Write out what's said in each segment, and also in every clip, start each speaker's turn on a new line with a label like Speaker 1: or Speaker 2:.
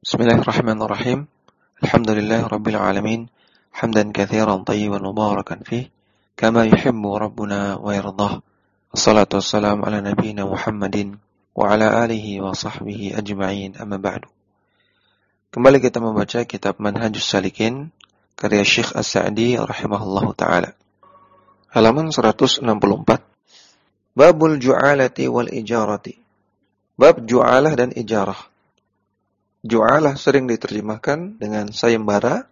Speaker 1: Bismillahirrahmanirrahim. Alhamdulillah rabbil alamin. Hamdan katsiran tayyiban mubarakan fih, kama yuhibbu rabbuna wa yardah. Wassalatu wassalamu ala nabiyyina Muhammadin wa ala alihi wa sahbihi ajma'in, amma ba'du. Kembali kita membaca kitab Manhajus Salikin karya Syekh As-Sa'di rahimahullahu taala. Halaman 164. Babul ju'alati wal ijarati. Bab ju'alah dan ijarah. Ju'alah sering diterjemahkan dengan sayembara.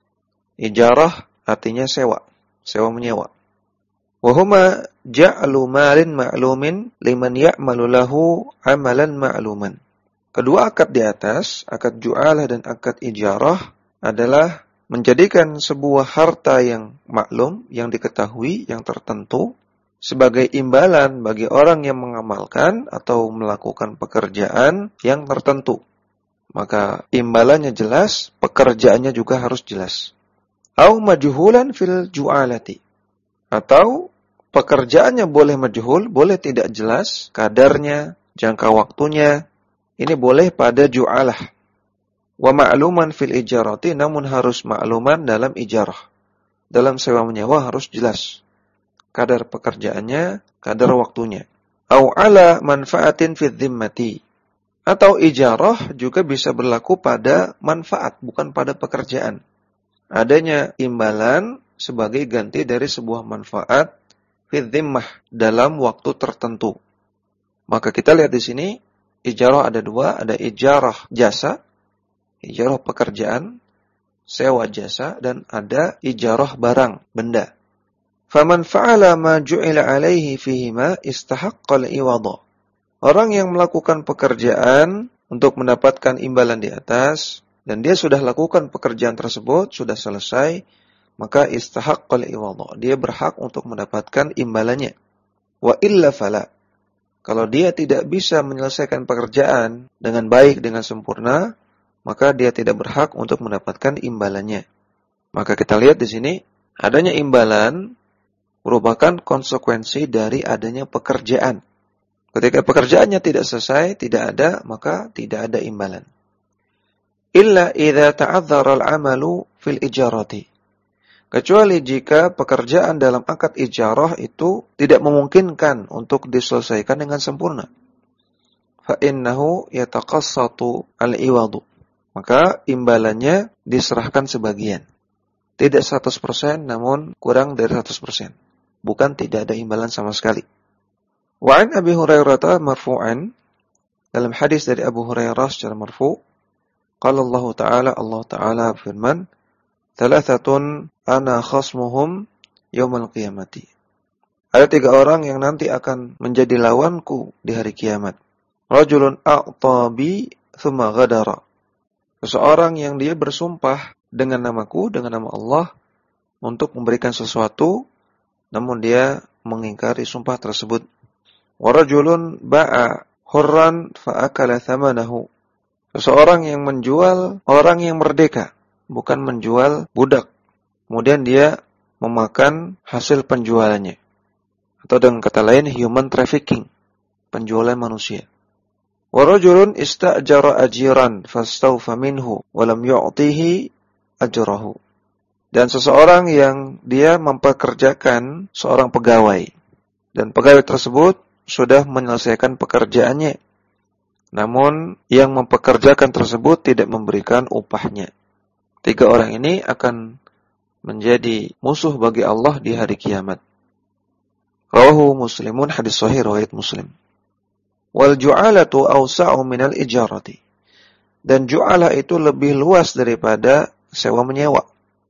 Speaker 1: Ijarah artinya sewa, sewa menyewa. Wa huma ja'lu malin ma'lumin liman ya'malu lahu amalan ma'luman. Kedua akad di atas, akad ju'alah dan akad ijarah, adalah menjadikan sebuah harta yang maklum, yang diketahui, yang tertentu, sebagai imbalan bagi orang yang mengamalkan atau melakukan pekerjaan yang tertentu. Maka imbalannya jelas, pekerjaannya juga harus jelas. Au majhulan fil ju'alati. Atau pekerjaannya boleh majhul, boleh tidak jelas, kadarnya, jangka waktunya. Ini boleh pada ju'alah. Wa ma'luman fil ijarati, namun harus ma'luman dalam ijarah. Dalam sewa menyewa harus jelas. Kadar pekerjaannya, kadar waktunya. Au ala manfaatin fil dhimmati. Atau ijarah juga bisa berlaku pada manfaat, bukan pada pekerjaan. Adanya imbalan sebagai ganti dari sebuah manfaat fi dhimmah, dalam waktu tertentu. Maka kita lihat di sini, ijarah ada dua, ada ijarah jasa, ijarah pekerjaan, sewa jasa, dan ada ijarah barang, benda. Faman fa'ala ma ju'ila alaihi fihima istahaqqal iwadha. Orang yang melakukan pekerjaan untuk mendapatkan imbalan di atas, dan dia sudah lakukan pekerjaan tersebut, sudah selesai, maka istahaqqal iwadha. Dia berhak untuk mendapatkan imbalannya. Wa illa fala. Kalau dia tidak bisa menyelesaikan pekerjaan dengan baik, dengan sempurna, maka dia tidak berhak untuk mendapatkan imbalannya. Maka kita lihat di sini, adanya imbalan merupakan konsekuensi dari adanya pekerjaan. Ketika pekerjaannya tidak selesai, tidak ada, maka tidak ada imbalan. Illa idza ta'adzara al-'amalu fil ijarati. Kecuali jika pekerjaan dalam akad ijarah itu tidak memungkinkan untuk diselesaikan dengan sempurna. Fa innahu yataqassatu al-iwadu. Maka imbalannya diserahkan sebagian. Tidak 100%, namun kurang dari 100%. Bukan tidak ada imbalan sama sekali. Wa an Abi Hurairah marfu'an, dalam hadis dari Abu Hurairah secara marfu', qala Allah Ta'ala firman, "Thalathatun ana khasmuhum yaumal qiyamati." Ada 3 orang yang nanti akan menjadi lawanku di hari kiamat. Rajulun a'ta bi thumma ghadara. Seseorang yang dia bersumpah dengan namaku, dengan nama Allah, untuk memberikan sesuatu, namun dia mengingkari sumpah tersebut. Warajulun ba'a hurran fa'akala thamanahu. Seseorang yang menjual orang yang merdeka, bukan menjual budak. Kemudian dia memakan hasil penjualannya. Atau dengan kata lain, human trafficking, penjualan manusia. Warajulun ista'jara ajiran fastawfa minhu walam yu'tihi ajrahu. Dan seseorang yang dia mempekerjakan seorang pegawai, dan pegawai tersebut sudah menyelesaikan pekerjaannya, namun yang mempekerjakan tersebut tidak memberikan upahnya. 3 orang ini akan menjadi musuh bagi Allah di hari kiamat. Rawahu Muslimun, hadis sahih riwayat Muslim. Wal ju'alatu awsa'u minal ijarati. Dan ju'alah itu lebih luas daripada sewa menyewa.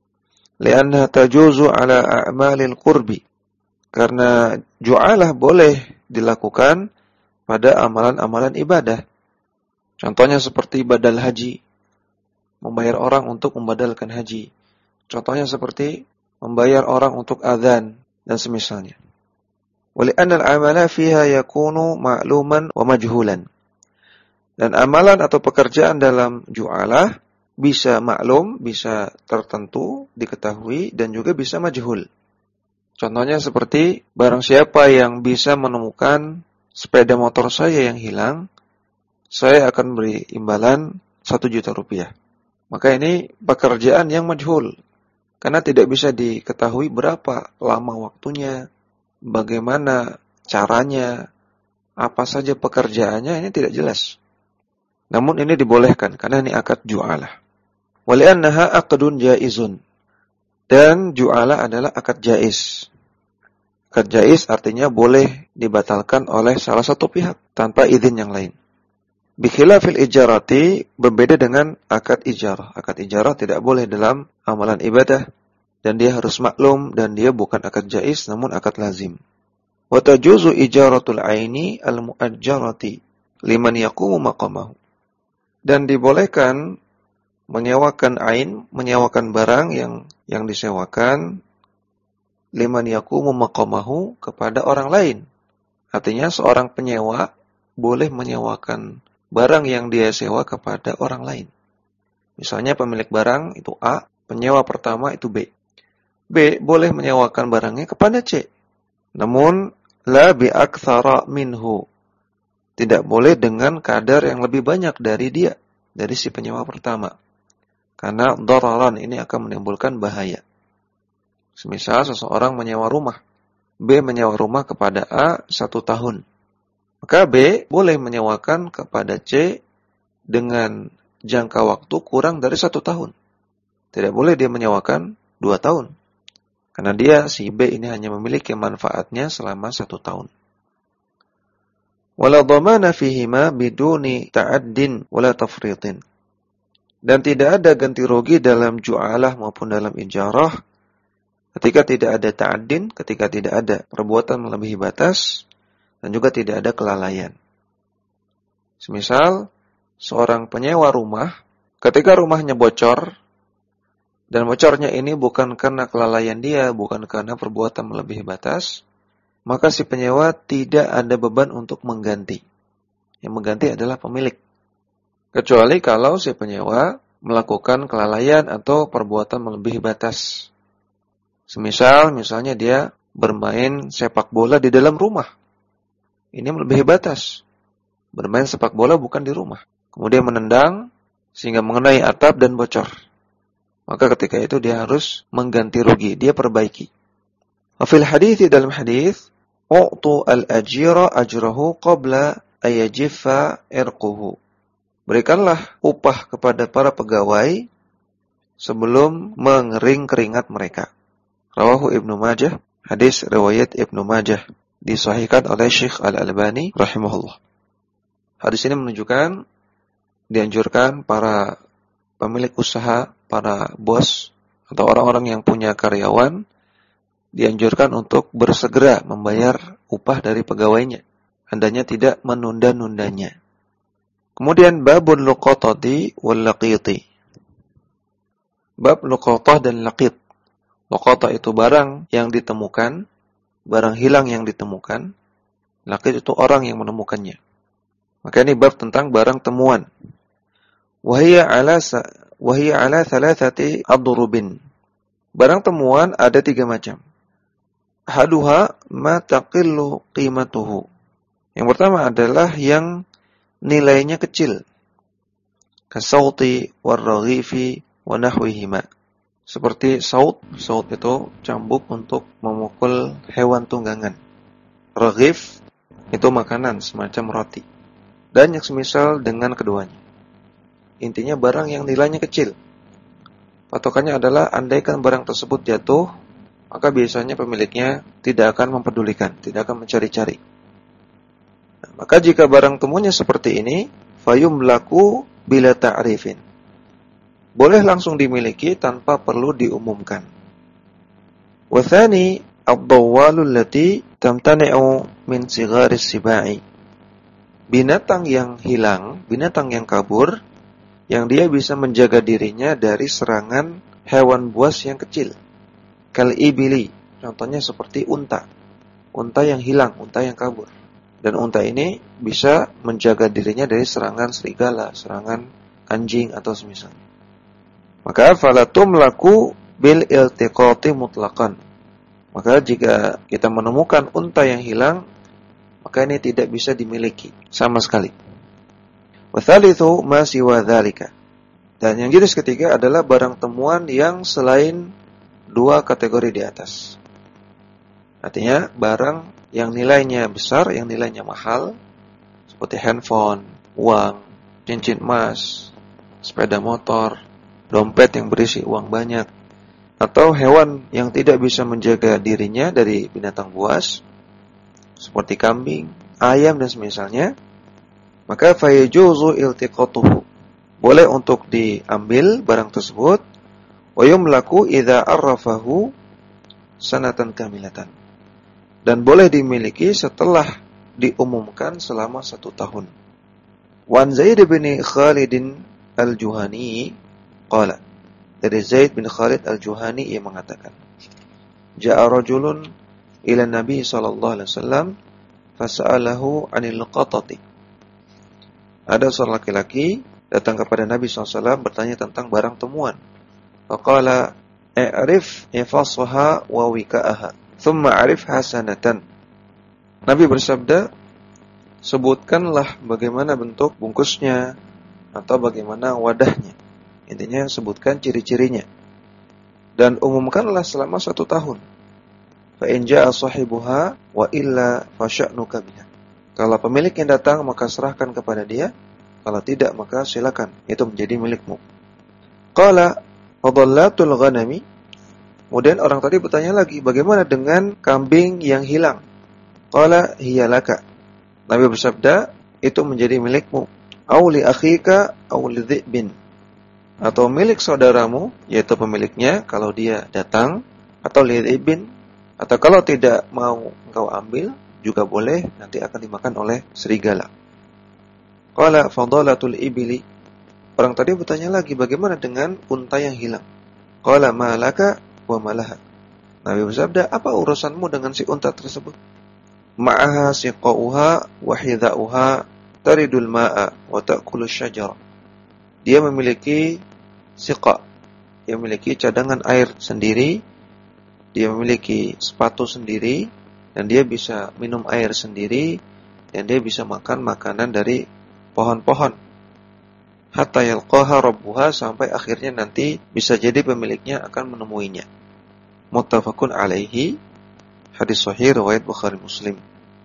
Speaker 1: Lianna tajuzu ala a'malil qurbi. Karena ju'alah boleh dilakukan pada amalan-amalan ibadah. Contohnya seperti badal haji, membayar orang untuk membadalkan haji. Contohnya seperti membayar orang untuk azan dan semisalnya. Wali'anna al-amala fiha yakunu ma'luman wa majhulan. Dan amalan atau pekerjaan dalam ju'alah bisa maklum, bisa tertentu, diketahui, dan juga bisa majhul. Contohnya seperti barang siapa yang bisa menemukan sepeda motor saya yang hilang, saya akan beri imbalan 1 1 juta rupiah. Maka ini pekerjaan yang majhul. Karena tidak bisa diketahui berapa lama waktunya, bagaimana caranya, apa saja pekerjaannya, ini tidak jelas. Namun ini dibolehkan, karena ini akad ju'alah. Wali'annaha aqdun jaizun. Dan ju'alah adalah akad jaiz. Akad jaiz artinya boleh dibatalkan oleh salah satu pihak, tanpa izin yang lain. Bikhilafil ijarati, berbeda dengan akad ijarah. Akad ijarah tidak boleh dalam amalan ibadah, dan dia harus maklum, dan dia bukan akad jaiz, namun akad lazim. Wa tajuzu ijaratul aini al-mu'ajjarati liman yaqumu maqamahu. Dan dibolehkan menyewakan ain, menyewakan barang yang disewakan liman yaqumu maqamahu, kepada orang lain. Artinya seorang penyewa boleh menyewakan barang yang dia sewa kepada orang lain. Misalnya pemilik barang itu A, penyewa pertama itu B. B boleh menyewakan barangnya kepada C. Namun la bi aktsara minhu. Tidak boleh dengan kadar yang lebih banyak dari dia, dari si penyewa pertama. Karena dararan ini akan menimbulkan bahaya. Semisal seseorang menyewa rumah. B menyewa rumah kepada A 1 tahun. Maka B boleh menyewakan kepada C dengan jangka waktu kurang dari 1 tahun. Tidak boleh dia menyewakan 2 tahun. Karena dia, si B ini hanya memiliki manfaatnya selama 1 tahun. Wala dhamana fihima biduni ta'addin wala tafritin. Dan tidak ada ganti rugi dalam ju'alah maupun dalam ijarah ketika tidak ada ta'addin, ketika tidak ada perbuatan melebihi batas, dan juga tidak ada kelalaian. Semisal, seorang penyewa rumah, ketika rumahnya bocor, dan bocornya ini bukan karena kelalaian dia, bukan karena perbuatan melebihi batas, maka si penyewa tidak ada beban untuk mengganti. Yang mengganti adalah pemilik. Kecuali kalau si penyewa melakukan kelalaian atau perbuatan melebihi batas. Misalnya dia bermain sepak bola di dalam rumah. Ini melebihi batas. Bermain sepak bola bukan di rumah. Kemudian menendang sehingga mengenai atap dan bocor. Maka ketika itu dia harus mengganti rugi, dia perbaiki. Fil hadits, dalam hadis, u'tu al-ajira ajrahu qabla ayajiffa irquhu. Berikanlah upah kepada para pegawai sebelum mengering keringat mereka. Rawahu Ibnu Majah, hadis riwayat Ibnu Majah, disahihkan oleh Syekh Al-Albani rahimahullah. Hadis ini menunjukkan dianjurkan para pemilik usaha, para bos atau orang-orang yang punya karyawan, dianjurkan untuk bersegera membayar upah dari pegawainya, hendaknya tidak menunda-nundanya. Kemudian babun luqatati wal laqiti. Bab luqatah dan laqit. Luqatah itu barang yang ditemukan, barang hilang yang ditemukan. Laqit itu orang yang menemukannya. Maka ini bab tentang barang temuan. Wahia ala thalathati adrubin. Barang temuan ada 3 macam. Ahaduha ma taqillu qimatuhu. Yang pertama adalah yang nilainya kecil. Kasauti warraghifi wa nahwihima. Seperti saut itu cambuk untuk memukul hewan tunggangan. Raghif itu makanan semacam roti. Dan yang semisal dengan keduanya. Intinya barang yang nilainya kecil. Patokannya adalah andaikan barang tersebut jatuh, maka biasanya pemiliknya tidak akan mempedulikan, tidak akan mencari-cari. Nah, maka jika barang temunya seperti ini, fayumlaku bila ta'rifin. Boleh langsung dimiliki tanpa perlu diumumkan. Wathani ad-dawwalul lati tamtani'u min sigharis sibai. Binatang yang hilang, binatang yang kabur, yang dia bisa menjaga dirinya dari serangan hewan buas yang kecil. Kal-ibili, contohnya seperti unta. Unta yang hilang, unta yang kabur. Dan unta ini bisa menjaga dirinya dari serangan serigala, serangan anjing atau semisalnya. Maka falatum laku bil iltiqati mutlaqan. Maka jika kita menemukan unta yang hilang, maka ini tidak bisa dimiliki sama sekali. Wa thalithu ma siwa dzalika. Dan yang jenis ketiga adalah barang temuan yang selain dua kategori di atas. Artinya barang yang nilainya besar, yang nilainya mahal, seperti handphone, uang, cincin emas, sepeda motor, dompet yang berisi uang banyak, atau hewan yang tidak bisa menjaga dirinya dari binatang buas, seperti kambing, ayam dan semisalnya, maka fayajuzu iltiqatuhu, boleh untuk diambil barang tersebut, wa yumlaku idza arrafahu sanatan kamilatan, dan boleh dimiliki setelah diumumkan selama 1 tahun. Wan Zaid bin Khalid al-Juhani qala, dari Zaid bin Khalid al-Juhani ia mengatakan, ja'a rajulun ila Nabi sallallahu alaihi wasallam fas'alahu 'anil qatati. Ada seorang laki-laki datang kepada Nabi SAW bertanya tentang barang temuan. Faqala i'rif ifasaha wa wika'aha thumma 'arif hasanatan. Nabi bersabda, sebutkanlah bagaimana bentuk bungkusnya atau bagaimana wadahnya. Intinya sebutkan ciri-cirinya dan umumkanlah selama 1 tahun. Fa in jaa sahibuha wa illa fa sya'nuka biha. Kalau pemiliknya datang maka serahkan kepada dia, kalau tidak maka silakan, itu menjadi milikmu. Qala fadallatul ghanami. Kemudian orang tadi bertanya lagi, bagaimana dengan kambing yang hilang? Qala hiya laka. Nabi bersabda, itu menjadi milikmu. Aw li akhika aw li dhi'bin. Atau milik saudaramu, yaitu pemiliknya kalau dia datang, atau li dhi'bin, atau kalau tidak mau engkau ambil juga boleh, nanti akan dimakan oleh serigala. Qala fadalatul ibli. Orang tadi bertanya lagi, bagaimana dengan unta yang hilang? Qala ma laka wa ma laha. Nabi bersabda, apa urusanmu dengan si unta tersebut? Ma'aha siqauha wa hidha'uha taridul ma'a wa ta'kulu syajara. Dia memiliki siqa, dia memiliki cadangan air sendiri, dia memiliki sepatu sendiri, dan dia bisa minum air sendiri, dan dia bisa makan makanan dari pohon-pohon. Hatta yalqaha rabbuha, sampai akhirnya nanti bisa jadi pemiliknya akan menemuinya. Muttafaqun alaihi, hadis sahih riwayat Bukhari Muslim.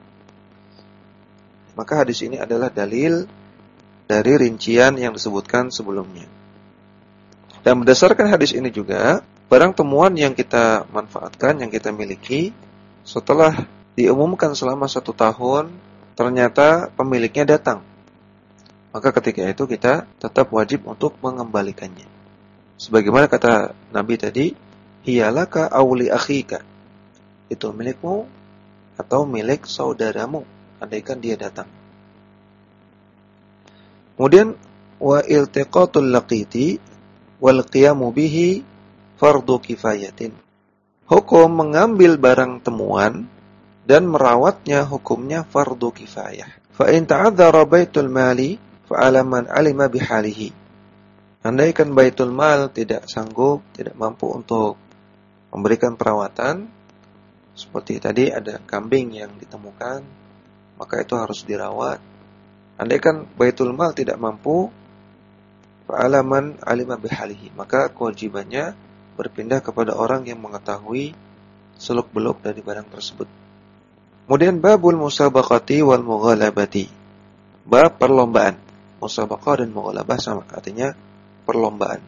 Speaker 1: Maka hadis ini adalah dalil dari rincian yang disebutkan sebelumnya. Dan berdasarkan hadis ini juga, barang temuan yang kita manfaatkan, yang kita miliki, setelah diumumkan selama 1 tahun, ternyata pemiliknya datang. Maka ketika itu kita tetap wajib untuk mengembalikannya. Sebagaimana kata Nabi tadi, hiyalaka awli akhika. Itu milikmu atau milik saudaramu, andaikan dia datang. Kemudian, wa iltiqatul laqiti wal qiyamu bihi fardu kifayatin. Hukum mengambil barang temuan dan merawatnya hukumnya fardu kifayah. Fa in ta'adzara baitul mali fa 'ala man 'alima bihalihi. Andaikan baitul mal tidak sanggup, tidak mampu untuk memberikan perawatan, seperti tadi ada kambing yang ditemukan, maka itu harus dirawat. Andaikan baitul mal tidak mampu, fa 'ala man 'alima bihalihi, maka kewajibannya berpindah kepada orang yang mengetahui seluk-beluk dari barang tersebut. Kemudian babul musabaqati wal mughalabati. Bab perlombaan. Musabaqah dan mughalabah sama, artinya perlombaan.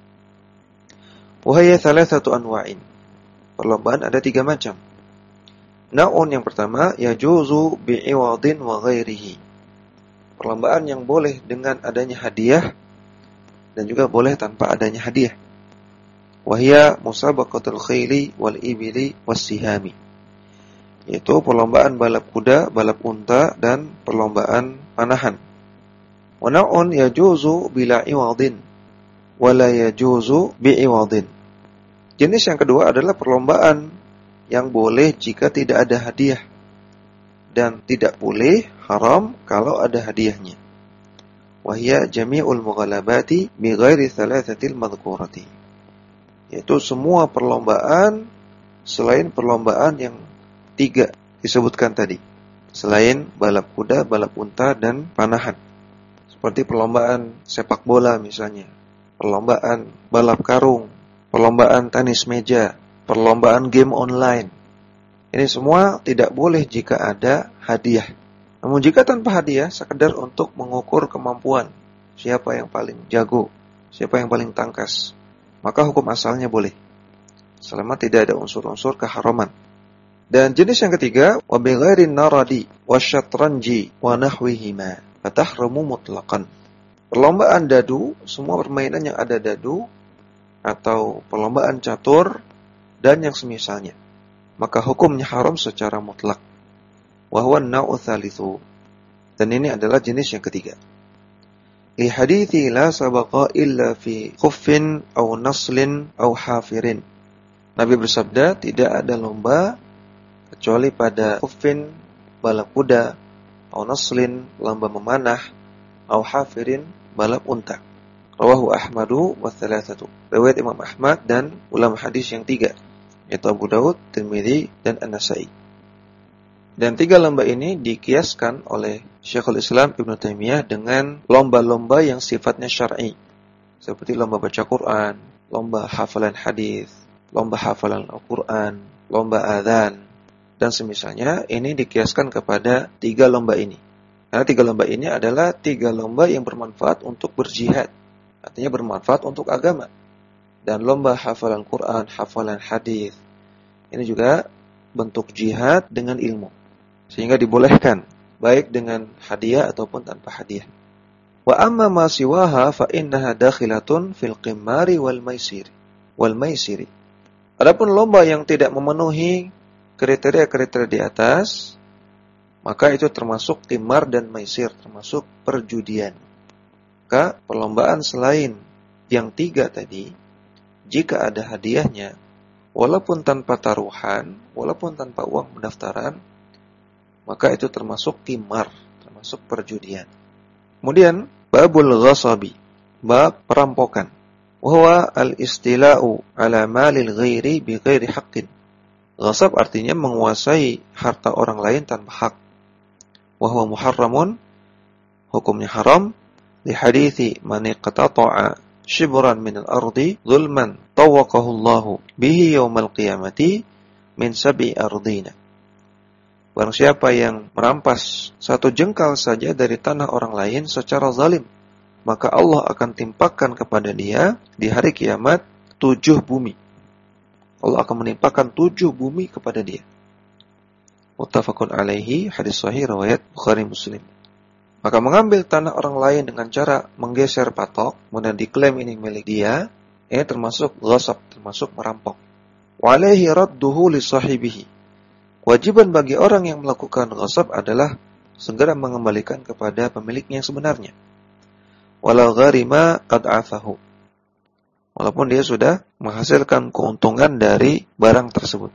Speaker 1: Wa hiya thalathatu anwa'in. Perlombaan ada 3 macam. Naun yang pertama, yajuzu bi'iwadin wa ghairihi. Perlombaan yang boleh dengan adanya hadiah dan juga boleh tanpa adanya hadiah. Wahia musabaqatul khayli wal ibili was sihami. Yaitu perlombaan balap kuda, balap unta, dan perlombaan panahan. Wa na'un yajuzu bila iwadin wa la yajuzu bi'iwadin. Jenis yang kedua adalah perlombaan yang boleh jika tidak ada hadiah dan tidak boleh, haram kalau ada hadiahnya. Wahia jami'ul mughalabati bi ghairi thalathatil madhkurati. Yaitu semua perlombaan selain perlombaan yang 3 disebutkan tadi. Selain balap kuda, balap unta, dan panahan. Seperti perlombaan sepak bola misalnya. perlombaan balap karung, perlombaan tenis meja, perlombaan game online. Ini semua tidak boleh jika ada hadiah. Namun jika tanpa hadiah, sekedar untuk mengukur kemampuan, siapa yang paling jago, siapa yang paling tangkas, maka hukum asalnya boleh, selama tidak ada unsur-unsur keharaman. Dan jenis yang ketiga, wa bi ghairin naradi wasyatranji wa nahwihima fatahrumu mutlaqan. Perlombaan dadu, semua permainan yang ada dadu atau perlombaan catur dan yang semisalnya, maka hukumnya haram secara mutlak. Wa huwa an-naw'u tsalitsu. Dan ini adalah jenis yang ketiga. Li hadithi la sabaqa illa fi khuffin aw naslin aw hafirin. Nabi bersabda, tidak ada lomba kecuali pada khuffin, balap kuda, aw naslin, lomba memanah, aw hafirin, balap unta. Rawahu Ahmadu wa thalathatu. Riwayat Imam Ahmad dan ulama hadis yang tiga, yaitu Abu Daud, Tirmidzi, dan An-Nasa'i. Dan tiga lomba ini dikiaskan oleh Syekhul Islam Ibnu Taimiyah dengan lomba-lomba yang sifatnya syar'i, seperti lomba baca Quran, lomba hafalan hadis, lomba hafalan Al-Quran, lomba adzan, dan semisalnya. Ini dikiaskan kepada tiga lomba ini. Karena tiga lomba ini adalah tiga lomba yang bermanfaat untuk berjihad, artinya bermanfaat untuk agama. Dan lomba hafalan Quran, hafalan hadis, ini juga bentuk jihad dengan ilmu, sehingga dibolehkan baik dengan hadiah ataupun tanpa hadiah. Wa amma ma siwaha fa innaha dakhilatun fil qimari wal maisiri. Adapun lomba yang tidak memenuhi kriteria-kriteria di atas, maka itu termasuk qimar dan maisir, termasuk perjudian. Maka perlombaan selain yang tiga tadi, jika ada hadiahnya, walaupun tanpa taruhan, walaupun tanpa uang pendaftaran, maka itu termasuk qimar, termasuk perjudian. Kemudian babul ghasabi, bab perampokan. Wa huwa al-istila'u ala malil ghairi bi ghairi haqqin. Ghasab artinya menguasai harta orang lain tanpa hak. Wa huwa muharramun, hukumnya haram, li hadithi man iqtata'a shibran min al-ardi zulman tawaqahu Allahu bihi yaumal qiyamati min sab'i ardina. Barang siapa yang merampas satu jengkal saja dari tanah orang lain secara zalim, maka Allah akan timpakan kepada dia di hari kiamat 7 bumi. Allah akan menimpakan 7 bumi kepada dia. Muttafaqun alaihi, hadis sahih riwayat Bukhari Muslim. Maka mengambil tanah orang lain dengan cara menggeser patok, kemudian diklaim ini milik dia, ini termasuk ghasab, termasuk merampok. Wa alaihi radduhu li sahibihi. Kewajiban bagi orang yang melakukan ghasab adalah segera mengembalikan kepada pemiliknya yang sebenarnya. Walau gharima ad'afahu. Walaupun dia sudah menghasilkan keuntungan dari barang tersebut.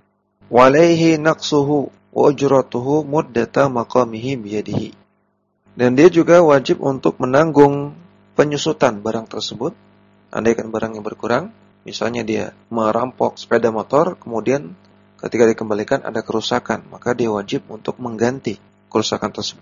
Speaker 1: Walaihi naqsuhu wa ujratuhu muddata maqamihi biyadihi. Dan dia juga wajib untuk menanggung penyusutan barang tersebut. Andaikan barang yang berkurang, misalnya dia merampok sepeda motor, kemudian ketika dikembalikan ada kerusakan, maka dia wajib untuk mengganti kerusakan tersebut.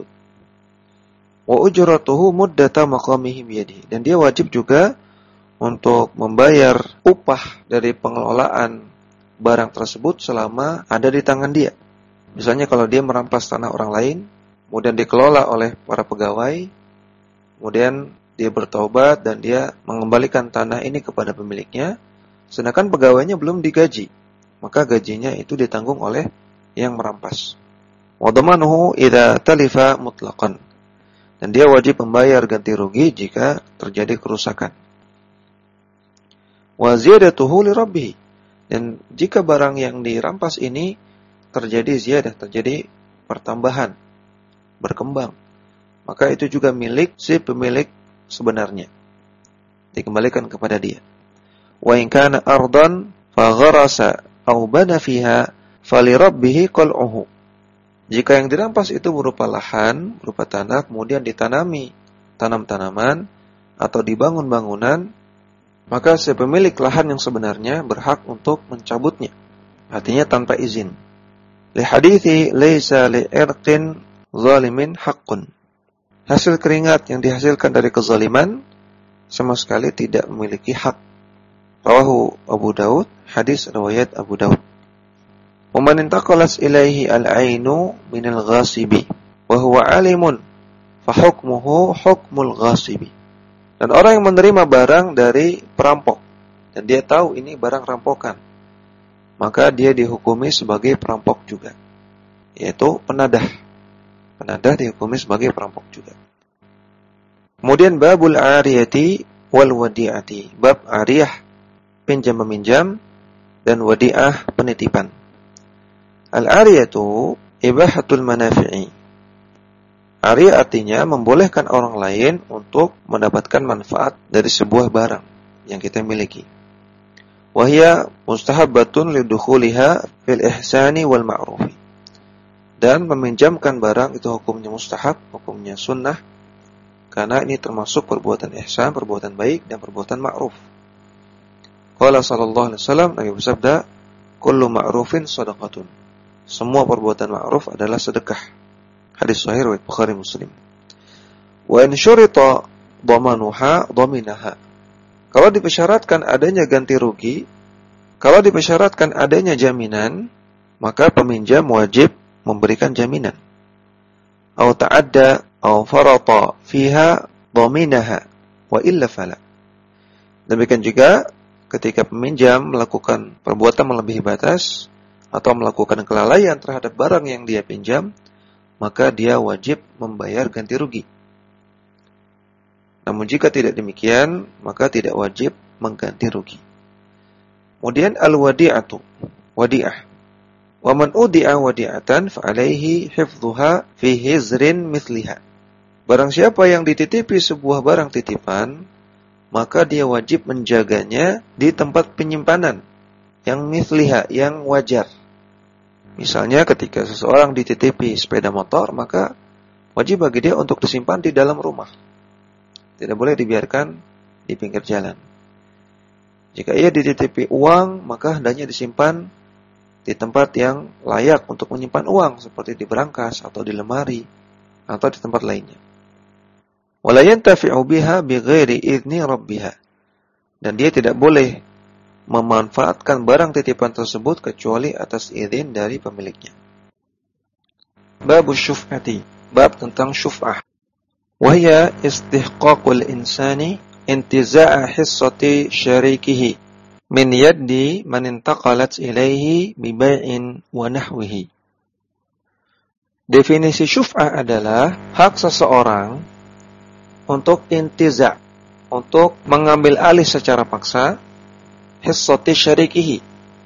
Speaker 1: Wa ujratuhu muddata maqamihi biyadihi. Dan dia wajib juga untuk membayar upah dari pengelolaan barang tersebut selama ada di tangan dia. Misalnya kalau dia merampas tanah orang lain, kemudian dikelola oleh para pegawai, kemudian dia bertaubat dan dia mengembalikan tanah ini kepada pemiliknya, sedangkan pegawainya belum digaji, maka gajinya itu ditanggung oleh yang merampas. Wa dhamanuhu idza talifa mutlaqan. Dan dia wajib membayar ganti rugi jika terjadi kerusakan. Wa ziyadatuhu li rabbih. Dan jika barang yang dirampas ini terjadi ziyadah, terjadi pertambahan, berkembang, maka itu juga milik si pemilik sebenarnya, dikembalikan kepada dia. Wa in kana ardan fa gharasa aw bana fiha falirabbihi qal'uhu. Jika yang dirampas itu berupa lahan, berupa tanah, kemudian ditanami tanam-tanaman atau dibangun bangunan, maka si pemilik lahan yang sebenarnya berhak untuk mencabutnya, artinya tanpa izin. Li hadithi laisa li irqin zalimin haqqun. Hasil keringat yang dihasilkan dari kezaliman sama sekali tidak memiliki hak. Rawahu Abu Daud, hadis riwayat Abu Daud. Wa man intaqalat ilaihi al-'ainu minal ghasibi wa huwa 'alimun fa hukmuhu hukmul ghasibi. Dan orang yang menerima barang dari perampok dan dia tahu ini barang rampokan, maka dia dihukumi sebagai perampok juga, yaitu penadah. Penadah dihukumi sebagai perampok juga. Kemudian babul 'ariyati wal wadi'ati, bab 'ariyah pinjam meminjam dan wadi'ah penitipan. Al-'ariyatu ibahatul manafi'i. 'Ariyah artinya membolehkan orang lain untuk mendapatkan manfaat dari sebuah barang yang kita miliki. Wa hiya mustahabbatun lidukhuliha fil ihsani wal ma'rufi. Dan meminjamkan barang itu hukumnya mustahab, hukumnya sunnah, karena ini termasuk perbuatan ihsan, perbuatan baik dan perbuatan ma'ruf. Qala sallallahu alaihi wasallam, Nabi bersabda, kullu ma'rufin shadaqatun. Semua perbuatan ma'ruf adalah sedekah. Hadis sahih riwayat Bukhari Muslim. Wa in syurita dhamanuha dhaminaha. Kalau dipersyaratkan adanya ganti rugi, kalau dipersyaratkan adanya jaminan, maka peminjam wajib memberikan jaminan. Au ta'adda au farata fiha dhaminaha wa illa fala. Demikian juga ketika peminjam melakukan perbuatan melebihi batas atau melakukan kelalaian terhadap barang yang dia pinjam, maka dia wajib membayar ganti rugi. Namun jika tidak demikian, maka tidak wajib mengganti rugi. Kemudian al-wadi'atu, wadi'ah. Wa man udi'a wadi'atan fa alaihi hifdhuha fi hizrin mithliha. Barang siapa yang dititipi sebuah barang titipan, maka dia wajib menjaganya di tempat penyimpanan yang mithliha, yang wajar. Misalnya ketika seseorang dititipi sepeda motor, maka wajib bagi dia untuk disimpan di dalam rumah. Tidak boleh dibiarkan di pinggir jalan. Jika ia dititipi uang, maka hendaknya disimpan di tempat yang layak untuk menyimpan uang, seperti di berangkas atau di lemari atau di tempat lainnya. Wala yantafi'u biha bighairi idzni rabbiha. Dan dia tidak boleh memanfaatkan barang titipan tersebut kecuali atas izin dari pemiliknya. Bab syuf'ati, bab tentang syuf'ah. Wa hiya istihqaqul insani intiza'a hissati syarikihi min yaddi man intaqalat ilaihi bi bai'in wa nahwihi. Definisi syuf'ah adalah hak seseorang untuk intiza', untuk mengambil alih secara paksa hissati syarikihi,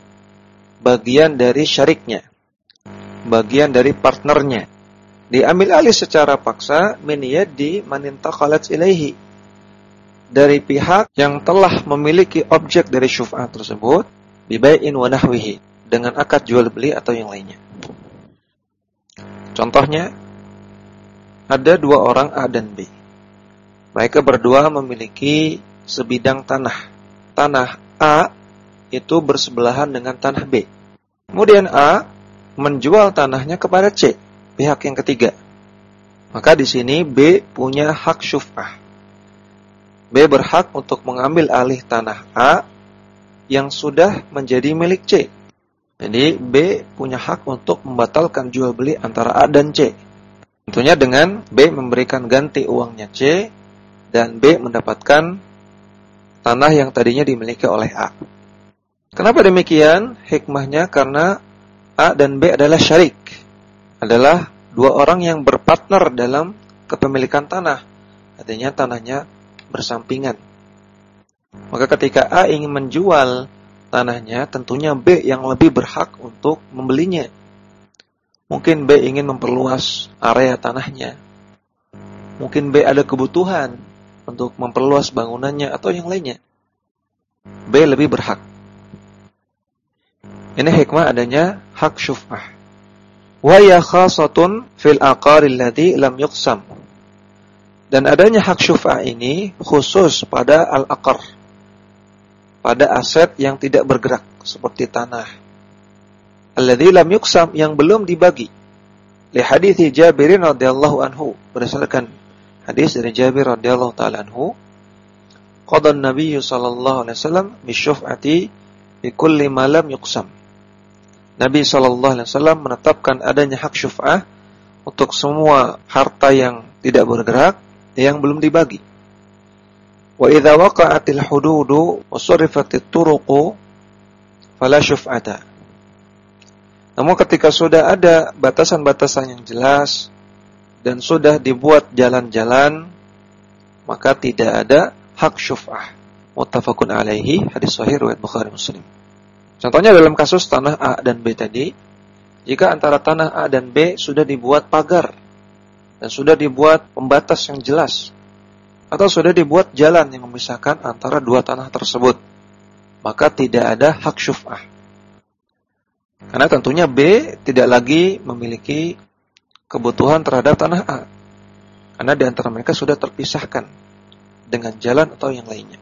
Speaker 1: bagian dari syariknya, bagian dari partnernya, diambil alih secara paksa min yaddi man intaqalat ilaihi, dari pihak yang telah memiliki objek dari syuf'ah tersebut, bi bai'in wa nahwihi, dengan akad jual beli atau yang lainnya. Contohnya, ada dua orang A dan B. Mereka berdua memiliki sebidang tanah. Tanah A itu bersebelahan dengan tanah B. Kemudian A menjual tanahnya kepada C, pihak yang ketiga. Maka di sini B punya hak syuf'ah. B berhak untuk mengambil alih tanah A yang sudah menjadi milik C. Jadi B punya hak untuk membatalkan jual beli antara A dan C. Tentunya dengan B memberikan ganti uangnya C dan B mendapatkan tanah yang tadinya dimiliki oleh A. Kenapa demikian? Hikmahnya karena A dan B adalah syarik, adalah dua orang yang berpartner dalam kepemilikan tanah. Artinya tanahnya bersampingan. Maka ketika A ingin menjual tanahnya, tentunya B yang lebih berhak untuk membelinya. Mungkin B ingin memperluas area tanahnya. Mungkin B ada kebutuhan untuk memperluas bangunannya atau yang lainnya. B lebih berhak. Ini hikmah adanya hak syuf'ah. Wa ya khasatun fil aqaril ladzi lam yuqsam. Dan adanya hak syuf'ah ini khusus pada al-aqar, pada aset yang tidak bergerak seperti tanah. Alladzi lam yuqsam, yang belum dibagi. Li hadits Jabir radhiyallahu anhu, berdasarkan hadis dari Jabir radhiyallahu taala anhu, qada an-nabiy sallallahu alaihi wasallam bisyuf'ati bi kulli ma lam yuqsam. Nabi sallallahu alaihi wasallam menetapkan adanya hak syuf'ah untuk semua harta yang tidak bergerak yang belum dibagi. Wa idza waqa'atil hududu wa surifatit turuqu fala syuf'ata. Namun ketika sudah ada batasan-batasan yang jelas dan sudah dibuat jalan-jalan, maka tidak ada hak syuf'ah. Muttafaqun alaihi, hadis sahih riwayat Bukhari Muslim. Contohnya dalam kasus tanah A dan B tadi, jika antara tanah A dan B sudah dibuat pagar dan sudah dibuat pembatas yang jelas, atau sudah dibuat jalan yang memisahkan antara dua tanah tersebut, maka tidak ada hak syuf'ah. Karena tentunya B tidak lagi memiliki kebutuhan terhadap tanah A, karena di antara mereka sudah terpisahkan dengan jalan atau yang lainnya.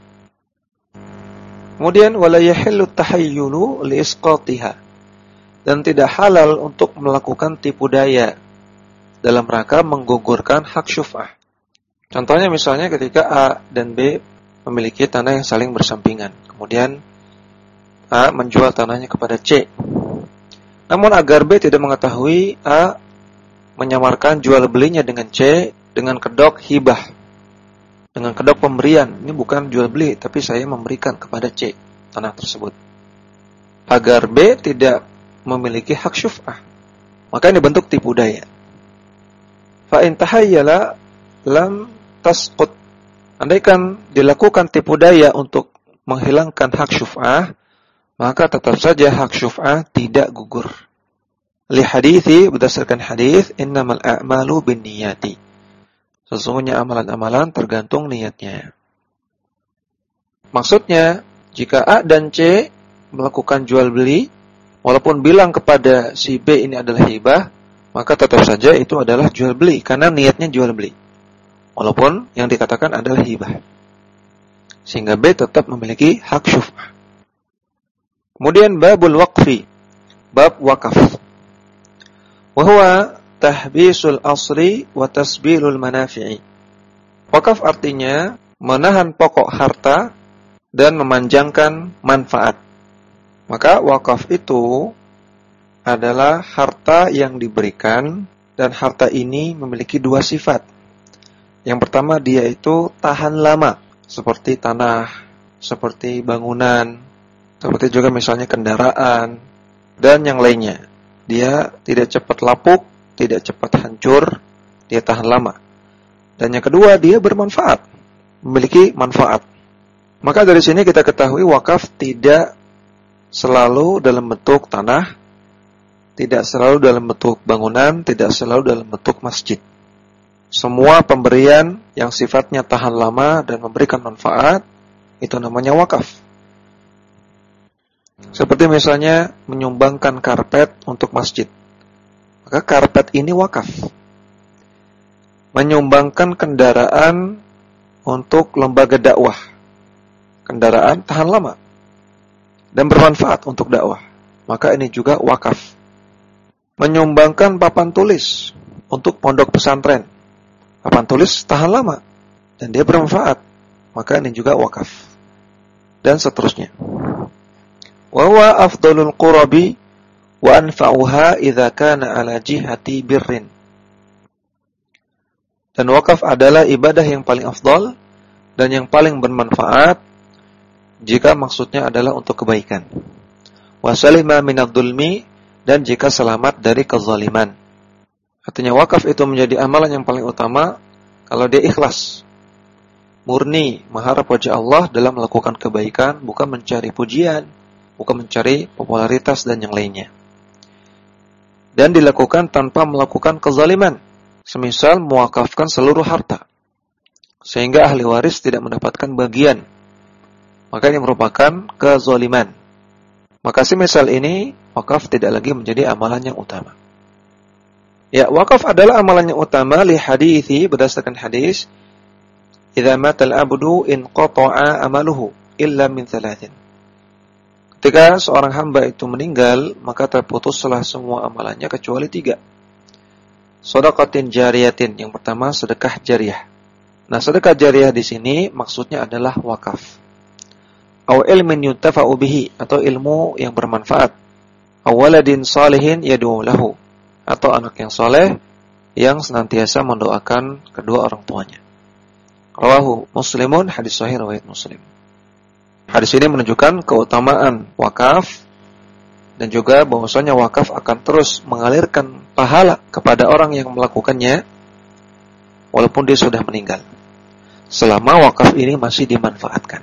Speaker 1: Kemudian wala yahillu tahayyulu li isqatiha, dan tidak halal untuk melakukan tipu daya dalam rangka menggugurkan hak syuf'ah. Contohnya misalnya ketika A dan B memiliki tanah yang saling bersampingan, kemudian A menjual tanahnya kepada C. Namun agar B tidak mengetahui, A menyamarkan jual belinya dengan C dengan kedok hibah, dengan kedok pemberian. Ini bukan jual beli, tapi saya memberikan kepada C tanah tersebut, agar B tidak memiliki hak syuf'ah. Maka ini bentuk tipu daya. Fa in tahayyala lam tasqut. Andaikan dilakukan tipu daya untuk menghilangkan hak syuf'ah, maka tetap saja hak syuf'ah tidak gugur. Li hadithi, berdasarkan hadis, innamal a'malu binniyati. Sesungguhnya amalan-amalan tergantung niatnya. Maksudnya, jika A dan C melakukan jual beli, walaupun bilang kepada si B ini adalah hibah, maka tetap saja itu adalah jual beli, karena niatnya jual beli, walaupun yang dikatakan adalah hibah. Sehingga B tetap memiliki hak syuf'ah. Kemudian babul waqfi, bab wakaf. Wa huwa tahbisul asri wa tasbilul manafi'i. Wakaf artinya menahan pokok harta dan memanjangkan manfaat. Maka wakaf itu adalah harta yang diberikan, dan harta ini memiliki dua sifat. Yang pertama, dia itu tahan lama, seperti tanah, seperti bangunan, seperti juga misalnya kendaraan, dan yang lainnya. Dia tidak cepat lapuk, tidak cepat hancur, dia tahan lama. Dan yang kedua, dia bermanfaat, memiliki manfaat. Maka dari sini kita ketahui wakaf tidak selalu dalam bentuk tanah, tidak selalu dalam bentuk bangunan, tidak selalu dalam bentuk masjid. Semua pemberian yang sifatnya tahan lama dan memberikan manfaat, itu namanya wakaf. Seperti misalnya menyumbangkan karpet untuk masjid, maka karpet ini wakaf. Menyumbangkan kendaraan untuk lembaga dakwah, kendaraan tahan lama dan bermanfaat untuk dakwah, maka ini juga wakaf. Menyumbangkan papan tulis untuk pondok pesantren, papan tulis tahan lama dan dia bermanfaat, maka ini juga wakaf. Dan seterusnya. Wa huwa afdalul qurabi wa anfa'uha idza kana ala jihati birrin. Dan wakaf adalah ibadah yang paling afdal dan yang paling bermanfaat jika maksudnya adalah untuk kebaikan. Wa salima minadh-dhulmi, dan jika selamat dari kezaliman. Artinya wakaf itu menjadi amalan yang paling utama kalau dia ikhlas, murni mengharap wajah Allah dalam melakukan kebaikan, bukan mencari pujian, bukan mencari popularitas dan yang lainnya. Dan dilakukan tanpa melakukan kezaliman, semisal mewakafkan seluruh harta, sehingga ahli waris tidak mendapatkan bagian, maka ini merupakan kezaliman. Maka semisal ini, wakaf tidak lagi menjadi amalan yang utama. Ya, wakaf adalah amalan yang utama li hadithi, berdasarkan hadis, idza matal abdu in qata'a amaluhu illa min thalathin. Ketika seorang hamba itu meninggal, maka terputuslah semua amalannya kecuali 3. Shadaqatin jariyatin, yang pertama sedekah jariyah. Nah, sedekah jariyah di sini maksudnya adalah wakaf. Aw ilmin yuntafa'u bihi, atau ilmu yang bermanfaat. Aw waladin salihin yad'u lahu, atau anak yang soleh yang senantiasa mendoakan kedua orang tuanya. Rawahu Muslimun, hadis sahih riwayat Muslim. Hadis ini menunjukkan keutamaan wakaf dan juga bahwasanya wakaf akan terus mengalirkan pahala kepada orang yang melakukannya walaupun dia sudah meninggal, selama wakaf ini masih dimanfaatkan.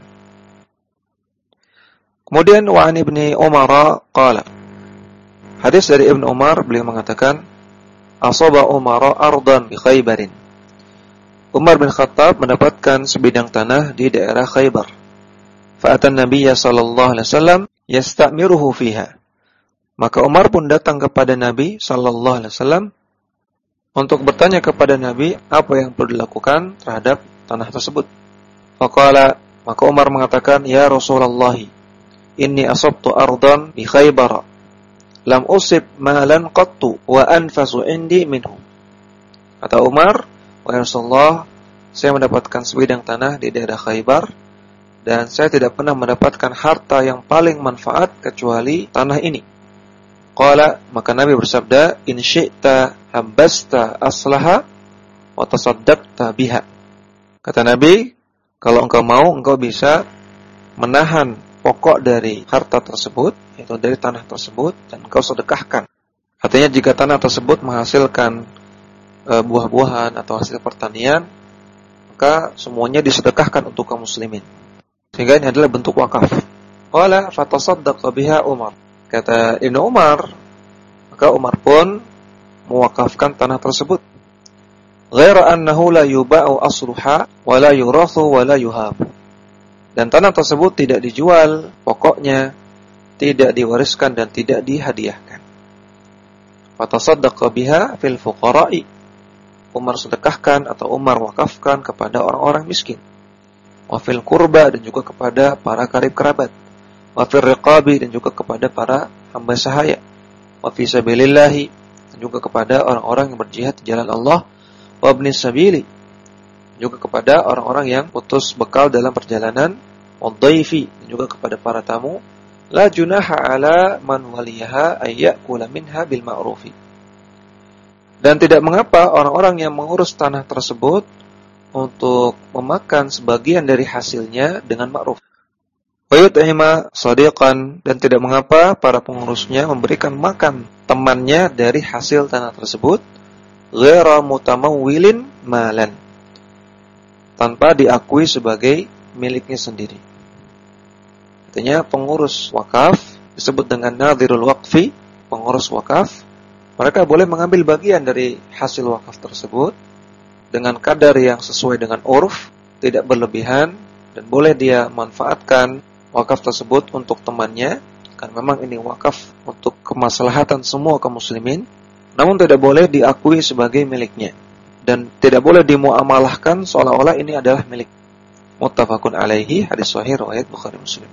Speaker 1: Kemudian wa an Ibnu Umar qala, hadis dari Ibnu Umar, beliau mengatakan, asaba Umar ardan bi Khaybarin. Umar bin Khattab mendapatkan sebidang tanah di daerah Khaybar. Fa'atan Nabiyya sallallahu alaihi wasallam yasta'miruhu fiha. Maka Umar pun datang kepada Nabi sallallahu alaihi wasallam untuk bertanya kepada Nabi apa yang perlu dilakukan terhadap tanah tersebut. Faqala, maka Umar mengatakan, ya Rasulullah, inni asabtu ardan bi Khaybar. Lam usib malan qattu wa anfasu indi minhu. Kata Umar, wahai Rasulullah, saya mendapatkan sebidang tanah di daerah Khaybar dan saya tidak pernah mendapatkan harta yang paling manfaat kecuali tanah ini. Qala, maka Nabi bersabda, in syi'ta habbasta aslaha wa tasaddaqta biha. Kata Nabi, kalau engkau mau, engkau bisa menahan pokok dari harta tersebut, yaitu dari tanah tersebut, dan engkau sedekahkan. Artinya jika tanah tersebut menghasilkan buah-buahan atau hasil pertanian, maka semuanya disedekahkan untuk kaum muslimin. Sehingga ini adalah bentuk wakaf. Qala fatasaddaqa biha Umar. Kata Ibnu Umar, maka Umar pun mewakafkan tanah tersebut. Ghaira annahu la yuba'u asluha wa la yurathu wa la yuhab. Dan tanah tersebut tidak dijual pokoknya, tidak diwariskan dan tidak dihadiahkan. Fatasaddaqa biha fil fuqara'i. Umar sedekahkan atau Umar wakafkan kepada orang-orang miskin. Wa fil qurba, dan juga kepada para karib kerabat. Wa fil riqabi, dan juga kepada para hamba sahaya. Wa fi sabilillahi, dan juga kepada orang-orang yang berjihad di jalan Allah. Wa ibnis sabili, juga kepada orang-orang yang putus bekal dalam perjalanan. Wa dhaifi, dan juga kepada para tamu. La junaha ala man waliyaha ayyakula minha bil ma'rufi. Dan tidak mengapa orang-orang yang mengurus tanah tersebut untuk memakan sebagian dari hasilnya dengan ma'ruf. Wa yut'ima shadiqan, dan tidak mengapa para pengurusnya memberikan makan temannya dari hasil tanah tersebut, ghaira mutamawwilin malan, tanpa diakui sebagai miliknya sendiri. Artinya pengurus wakaf disebut dengan nadhirul waqfi, pengurus wakaf. Mereka boleh mengambil bagian dari hasil wakaf tersebut dengan kadar yang sesuai dengan urf, tidak berlebihan, dan boleh dia manfaatkan wakaf tersebut untuk temannya, karena memang ini wakaf untuk kemaslahatan semua kaum muslimin, namun tidak boleh diakui sebagai miliknya, dan tidak boleh dimuamalahkan seolah-olah ini adalah milik. Muttafaqun alaihi, hadis sahih riwayat Bukhari Muslim.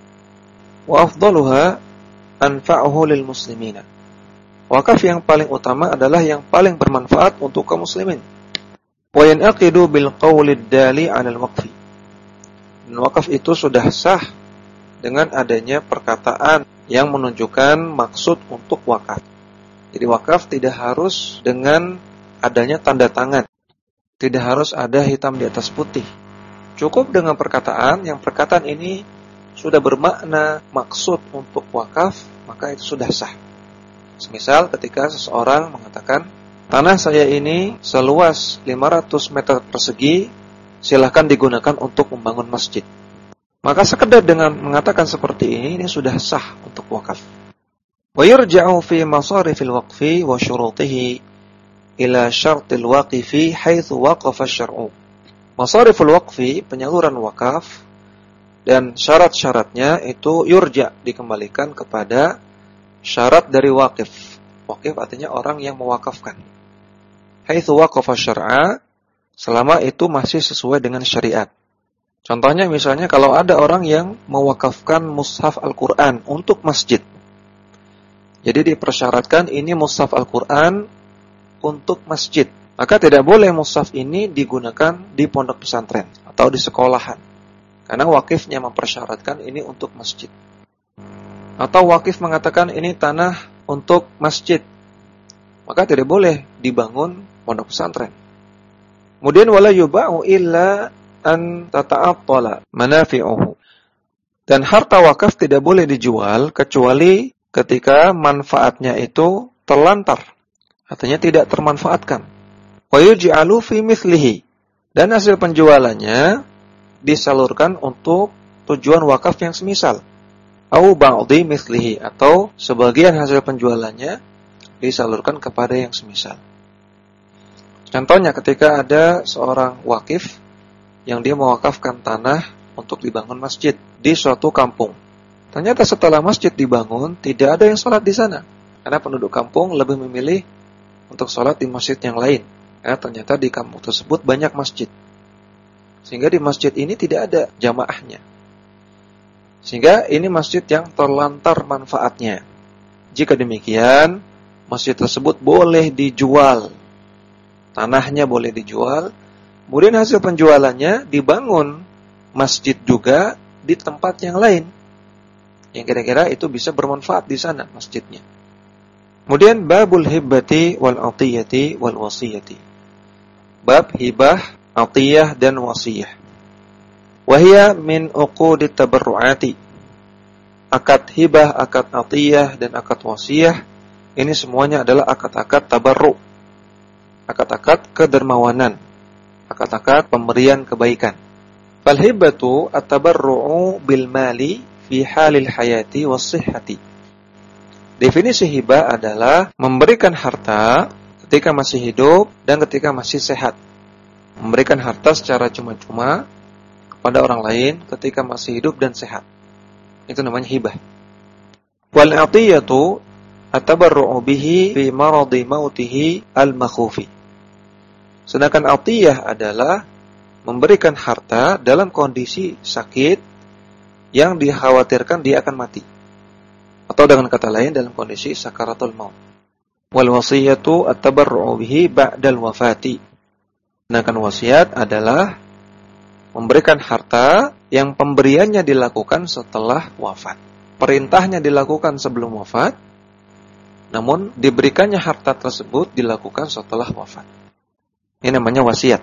Speaker 1: Wa afdaluha anfa'uhu lil muslimina. Wakaf yang paling utama adalah yang paling bermanfaat untuk kaum muslimin. Wa yanaqidu bil qawlid dali 'alal waqfi. Dan wakaf itu sudah sah dengan adanya perkataan yang menunjukkan maksud untuk wakaf. Jadi wakaf tidak harus dengan adanya tanda tangan. Tidak harus ada hitam di atas putih. Cukup dengan perkataan, yang perkataan ini sudah bermakna maksud untuk wakaf, maka itu sudah sah. Semisal ketika seseorang mengatakan, tanah saya ini seluas 500 meter persegi, silahkan digunakan untuk membangun masjid. Maka sekedar dengan mengatakan seperti ini sudah sah untuk wakaf. Wa yurja'u fi masarifil waqfi wa syurutihi ila syartil waqifi haitsu waqafa syar'u. Masariful waqfi, penyaluran wakaf, dan syarat-syaratnya itu yurja, dikembalikan kepada syarat dari waqif. Waqif artinya orang yang mewakafkan. Haitsu waqafa syar'a, selama itu masih sesuai dengan syariat. Contohnya misalnya kalau ada orang yang mewakafkan mushaf Al-Qur'an untuk masjid. Jadi dipersyaratkan ini mushaf Al-Qur'an untuk masjid. Maka tidak boleh mushaf ini digunakan di pondok pesantren atau di sekolahan. Karena wakifnya mempersyaratkan ini untuk masjid. Atau wakif mengatakan ini tanah untuk masjid. Maka tidak boleh dibangun pondok pesantren. Kemudian wala yuba'u illa an tata'attala manafi'uhu. Dan harta wakaf tidak boleh dijual kecuali ketika manfaatnya itu terlantar. Artinya tidak termanfaatkan. Wa yuj'alu fi mithlihi. Dan hasil penjualannya disalurkan untuk tujuan wakaf yang semisal. Au ba'dhi mithlihi, atau sebagian hasil penjualannya disalurkan kepada yang semisal. Contohnya ketika ada seorang wakif yang dia mewakafkan tanah untuk dibangun masjid di suatu kampung. Ternyata setelah masjid dibangun, tidak ada yang sholat di sana. Karena penduduk kampung lebih memilih untuk sholat di masjid yang lain. Karena ternyata di kampung tersebut banyak masjid. Sehingga di masjid ini tidak ada jamaahnya. Sehingga ini masjid yang terlantar manfaatnya. Jika demikian, masjid tersebut boleh dijual. Tanahnya boleh dijual. Kemudian hasil penjualannya dibangun masjid juga di tempat yang lain. Yang kira-kira itu bisa bermanfaat di sana masjidnya. Kemudian babul hibbati wal atiyati wal wasiyati. Bab hibah, atiyah dan wasiyah. Wahia min uqudit tabarru'ati. Akad hibah, akad atiyah dan akad wasiyah ini semuanya adalah akad-akad tabarru'. Akad-akad kedermawanan. Akad-akad pemberian kebaikan. Fal hibatu at-tabarru'u bil mali fi halil hayati was-sihhati. Definisi hibah adalah memberikan harta ketika masih hidup dan ketika masih sehat. Memberikan harta secara cuma-cuma kepada orang lain ketika masih hidup dan sehat. Itu namanya hibah. Wal atiyatu at-tabarru'u bihi fi maradi mautihi al-makhufi. Sedangkan atiyah adalah memberikan harta dalam kondisi sakit yang dikhawatirkan dia akan mati. Atau dengan kata lain dalam kondisi sakaratul maut. Wal wasiyatu at-tabarru'u bihi ba'dal wafati. Sedangkan wasiat adalah memberikan harta yang pemberiannya dilakukan setelah wafat. Perintahnya dilakukan sebelum wafat, namun diberikannya harta tersebut dilakukan setelah wafat. Ini namanya wasiat.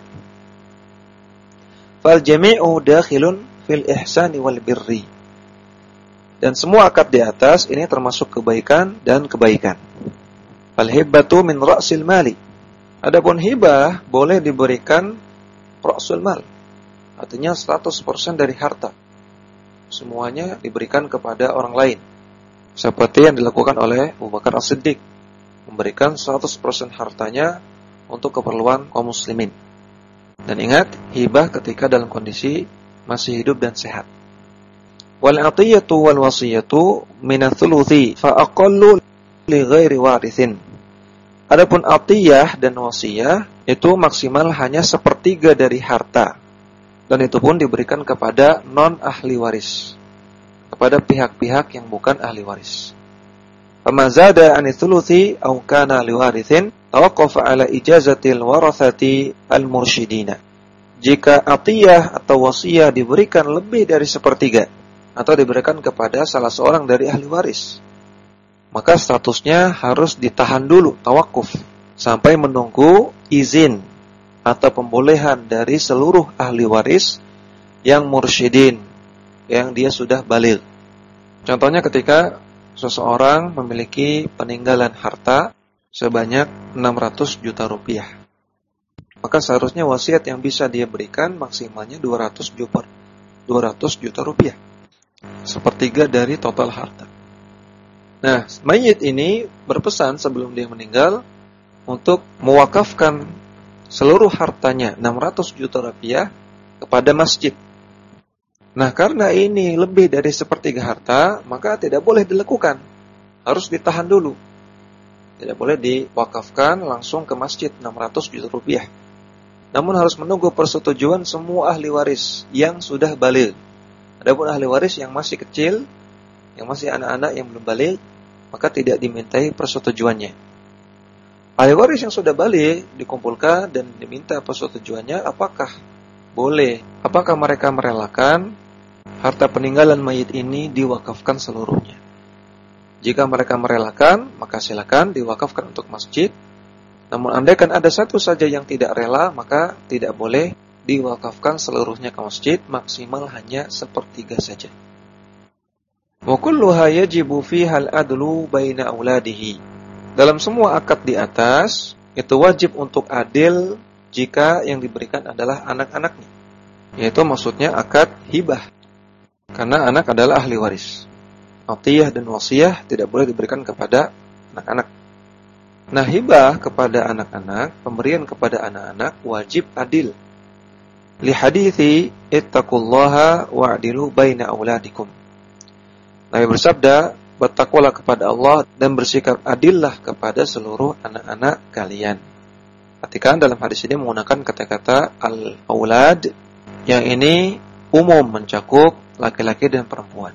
Speaker 1: Fal jami'u dakhilun fil ihsani wal birri. Dan semua akad di atas ini termasuk kebaikan dan kebaikan. Fal hibbatu min ra'sil mali. Adapun hibah boleh diberikan ra'sul mal. Artinya 100% dari harta. Semuanya diberikan kepada orang lain. Seperti yang dilakukan oleh Abu Bakar As-Siddiq. Memberikan 100% hartanya untuk keperluan kaum muslimin. Dan ingat, hibah ketika dalam kondisi masih hidup dan sehat. Wal atiyatu wal wasiyatu min ats-tsuluthi fa aqallu li ghairi warithin. Adapun atiyah dan wasiyah itu maksimal hanya sepertiga dari harta. Dan itu pun diberikan kepada non ahli waris. Kepada pihak-pihak yang bukan ahli waris. Fama zada an ats-tsuluthi aw kana li warithin tawaqqafa ala ijazatil warathati al-mursyidina. Jika atiyah atau wasiyah diberikan lebih dari sepertiga atau diberikan kepada salah seorang dari ahli waris, maka statusnya harus ditahan dulu, tawakuf, sampai menunggu izin atau pembolehan dari seluruh ahli waris yang mursyidin, yang dia sudah baligh. Contohnya ketika seseorang memiliki peninggalan harta sebanyak 600 juta rupiah. Maka seharusnya wasiat yang bisa dia berikan maksimalnya 200 juta rupiah. Sepertiga dari total harta. Nah, mayit ini berpesan sebelum dia meninggal untuk mewakafkan seluruh hartanya 600 juta rupiah kepada masjid. Nah, karena ini lebih dari sepertiga harta, maka tidak boleh dilakukan. Harus ditahan dulu. Tidak boleh diwakafkan langsung ke masjid 600 juta rupiah. Namun harus menunggu persetujuan semua ahli waris yang sudah baligh. Adapun ahli waris yang masih kecil, yang masih anak-anak yang belum baligh, maka tidak dimintai persetujuannya. Ahli waris yang sudah balik dikumpulkan dan diminta persetujuannya, apakah boleh, apakah mereka merelakan harta peninggalan mayit ini diwakafkan seluruhnya. Jika mereka merelakan, maka silakan diwakafkan untuk masjid. Namun andaikan ada satu saja yang tidak rela, maka tidak boleh diwakafkan seluruhnya ke masjid, maksimal hanya sepertiga saja. Wa kulluha yajibu fiha al-adlu baina auladihi. Dalam semua akad di atas, itu wajib untuk adil jika yang diberikan adalah anak-anaknya. Yaitu maksudnya akad hibah. Karena anak adalah ahli waris. Atiyah dan wasiyah tidak boleh diberikan kepada anak-anak. Nah, hibah kepada anak-anak, pemberian kepada anak-anak wajib adil. Li hadithi ittaqullaha wa'dilu baina auladikum. Nabi bersabda, bertakwalah kepada Allah dan bersikap adillah kepada seluruh anak-anak kalian. Perhatikan dalam hadis ini menggunakan kata-kata al-aulad yang ini umum mencakup laki-laki dan perempuan.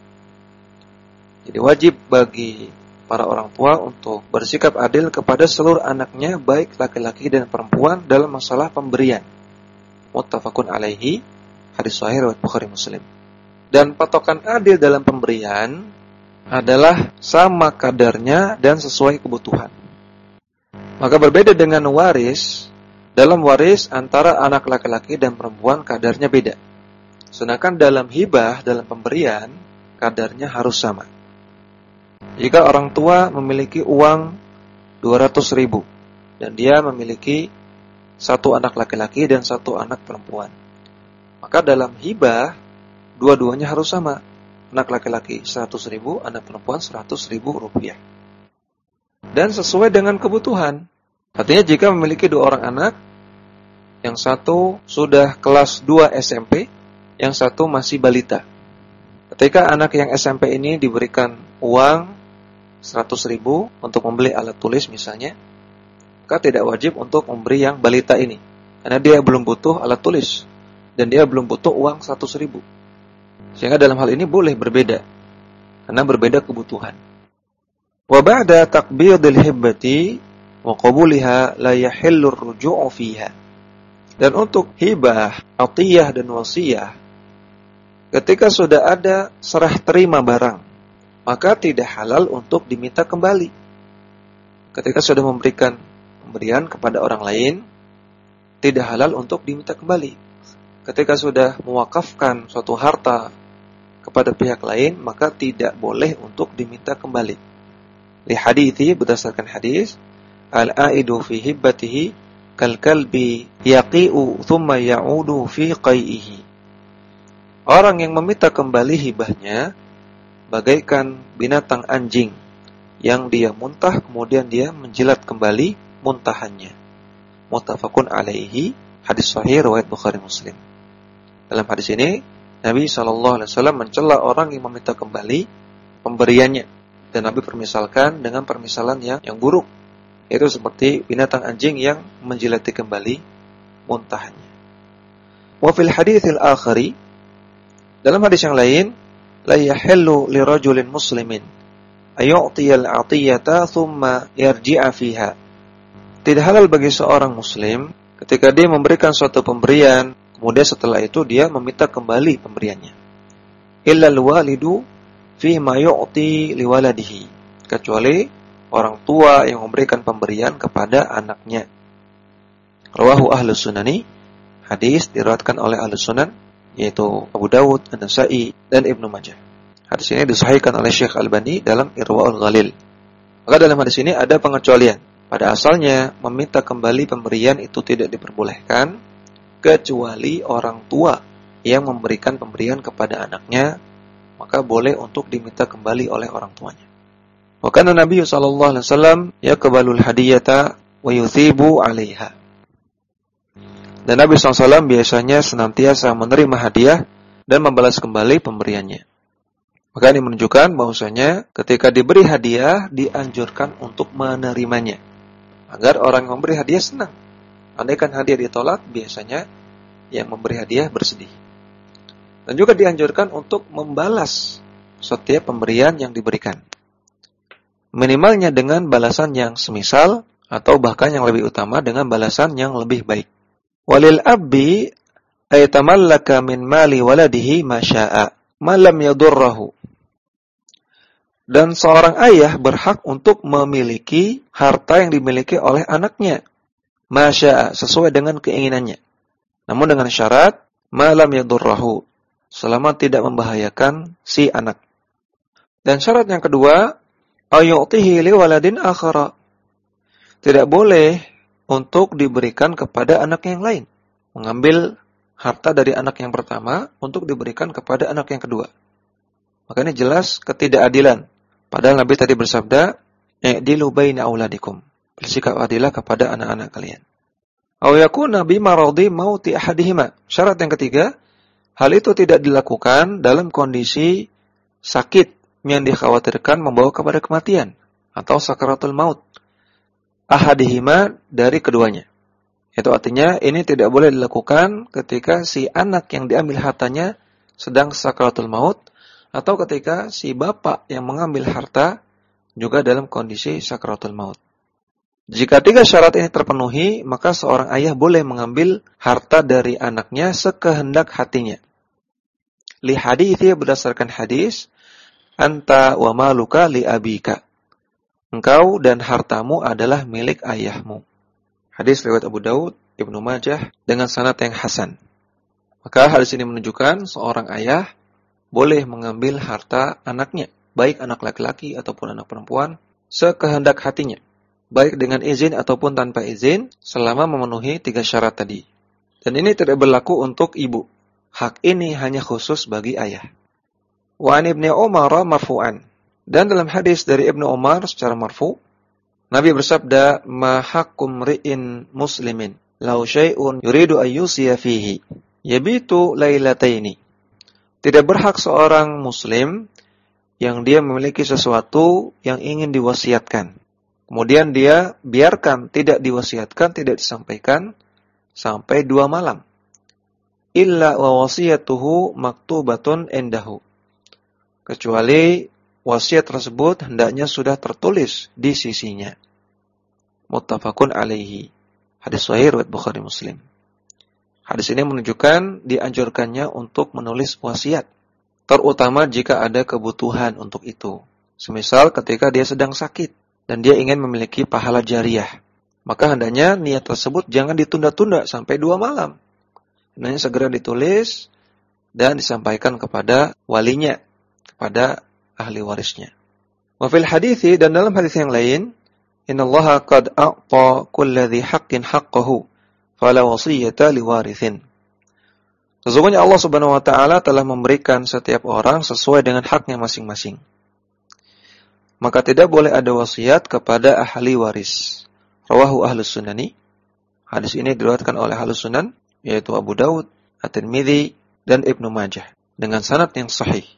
Speaker 1: Jadi wajib bagi para orang tua untuk bersikap adil kepada seluruh anaknya, baik laki-laki dan perempuan, dalam masalah pemberian. Muttafaqun alaihi, hadis sahih riwayat Bukhari Muslim. Dan patokan adil dalam pemberian adalah sama kadarnya dan sesuai kebutuhan. Maka berbeda dengan waris, dalam waris antara anak laki-laki dan perempuan kadarnya beda. Sedangkan dalam hibah, dalam pemberian, kadarnya harus sama. Jika orang tua memiliki uang 200.000 dan dia memiliki satu anak laki-laki dan satu anak perempuan, maka dalam hibah dua-duanya harus sama. Anak laki-laki 100.000, anak perempuan 100.000 rupiah. Dan sesuai dengan kebutuhan. Artinya jika memiliki dua orang anak, yang satu sudah kelas 2 SMP, yang satu masih balita. Ketika anak yang SMP ini diberikan uang 100.000 untuk membeli alat tulis misalnya, maka tidak wajib untuk memberi yang balita ini. Karena dia belum butuh alat tulis. Dan dia belum butuh uang 100.000. Sehingga dalam hal ini boleh berbeda, karena berbeda kebutuhan. Wa ba'da taqbidil hibbati wa qabuliha la yahillu ar-ruju'u fiha. Dan untuk hibah, atiyah dan wasiyah, ketika sudah ada serah terima barang, maka tidak halal untuk diminta kembali. Ketika sudah memberikan pemberian kepada orang lain, tidak halal untuk diminta kembali. Ketika sudah mewakafkan suatu harta kepada pihak lain, maka tidak boleh untuk diminta kembali. Li hadithi, berdasarkan hadis, al-aidu fi hibbatihi kal kalbi yaqi'u thumma ya'udu fi qai'ihi. Orang yang meminta kembali hibahnya bagaikan binatang anjing yang dia muntah kemudian dia menjilat kembali muntahannya. Muttafaqun alaihi, hadis sahih riwayat Bukhari Muslim. Dalam hadis ini Nabi SAW mencela orang yang meminta kembali pemberiannya. Dan Nabi permisalkan dengan permisalan yang buruk. Yaitu seperti binatang anjing yang menjilati kembali muntahannya. Wa fil haditsil akhari, dalam hadis yang lain, la yahillu li rajulin muslimin ayu'tiyal 'atiyata thumma yarji'a fiha. Tidak halal bagi seorang muslim ketika dia memberikan suatu pemberian, kemudian setelah itu dia meminta kembali pemberiannya. Illa al-walidu fi ma yu'ti liwaladihi. Kecuali orang tua yang memberikan pemberian kepada anaknya. Rawahu Ahlus Sunani. Hadis diriwayatkan oleh Ahlus Sunan, yaitu Abu Dawud, An-Nasa'i, dan Ibnu Majah. Hadis ini disahihkan oleh Syekh Albani dalam Irwaul Ghalil. Maka dalam hadis ini ada pengecualian. Pada asalnya meminta kembali pemberian itu tidak diperbolehkan kecuali orang tua yang memberikan pemberian kepada anaknya, maka boleh untuk diminta kembali oleh orang tuanya. Wa kana Nabi sallallahu alaihi wasallam yaqbalul hadiyata wa yuthibu 'alaiha. Dan Nabi SAW biasanya senantiasa menerima hadiah dan membalas kembali pemberiannya. Maka ini menunjukkan bahwasanya ketika diberi hadiah dianjurkan untuk menerimanya, agar orang yang memberi hadiah senang. Andaikan hadiah ditolak, biasanya yang memberi hadiah bersedih. Dan juga dianjurkan untuk membalas setiap pemberian yang diberikan. Minimalnya dengan balasan yang semisal atau bahkan yang lebih utama dengan balasan yang lebih baik. Walil abbi aytamallaka min mali waladihi ma syaa ma lam yadurrahu. Dan seorang ayah berhak untuk memiliki harta yang dimiliki oleh anaknya, ma syaa, sesuai dengan keinginannya. Namun dengan syarat ma lam yadurrahu, selama tidak membahayakan si anak. Dan syarat yang kedua, ayu'tihi li waladin akhara. Tidak boleh untuk diberikan kepada anak yang lain. Mengambil harta dari anak yang pertama untuk diberikan kepada anak yang kedua. Maka ini jelas ketidakadilan. Padahal Nabi tadi bersabda, "I'dilu baina auladikum." Bersikap adilah kepada anak-anak kalian. Aw yakuna bi maradi mauti ahadihima. Syarat yang ketiga, hal itu tidak dilakukan dalam kondisi sakit yang dikhawatirkan membawa kepada kematian atau sakaratul maut. Ahadihima, dari keduanya. Itu artinya ini tidak boleh dilakukan ketika si anak yang diambil hartanya sedang sakaratul maut, atau ketika si bapak yang mengambil harta juga dalam kondisi sakaratul maut. Jika tiga syarat ini terpenuhi, maka seorang ayah boleh mengambil harta dari anaknya sekehendak hatinya. Li hadithi, berdasarkan hadis, anta wa maluka li abika. Engkau dan hartamu adalah milik ayahmu. Hadis riwayat Abu Daud, Ibnu Majah dengan sanad yang hasan. Maka hadis ini menunjukkan seorang ayah boleh mengambil harta anaknya, baik anak laki-laki ataupun anak perempuan, sekehendak hatinya, baik dengan izin ataupun tanpa izin, selama memenuhi tiga syarat tadi. Dan ini tidak berlaku untuk ibu. Hak ini hanya khusus bagi ayah. Wa an Ibnu Umar marfu'an. Dan dalam hadis dari Ibnu Umar secara marfu', Nabi bersabda, "Ma haqqum ri'in muslimin law syai'un yuridu ayyusiya fihi yabitu lailataini." Tidak berhak seorang muslim yang dia memiliki sesuatu yang ingin diwasiatkan, kemudian dia biarkan tidak diwasiatkan, tidak disampaikan sampai 2 malam. Illa wa wasiyatuhu maktubatun indahu. Kecuali wasiat tersebut hendaknya sudah tertulis di sisinya. Muttafaqun alaihi. Hadis sahih riwayat Bukhari Muslim. Hadis ini menunjukkan dianjurkannya untuk menulis wasiat, terutama jika ada kebutuhan untuk itu. Semisal ketika dia sedang sakit dan dia ingin memiliki pahala jariah, maka hendaknya niat tersebut jangan ditunda-tunda sampai 2 malam. Hendaknya segera ditulis dan disampaikan kepada walinya, kepada ahli warisnya. Wa fil hadithi, dan dalam hadis yang lain, innallaha qad a'ta kulli dhi haqqin haqqahu fala wasiyata liwarithin. Sesungguhnya Allah Subhanahu wa taala telah memberikan setiap orang sesuai dengan haknya masing-masing. Maka tidak boleh ada wasiat kepada ahli waris. Rawahu Ahlus Sunani. Hadis ini diriwayatkan oleh Ahlus Sunan, yaitu Abu Daud, At-Tirmidzi, dan Ibnu Majah dengan sanad yang sahih.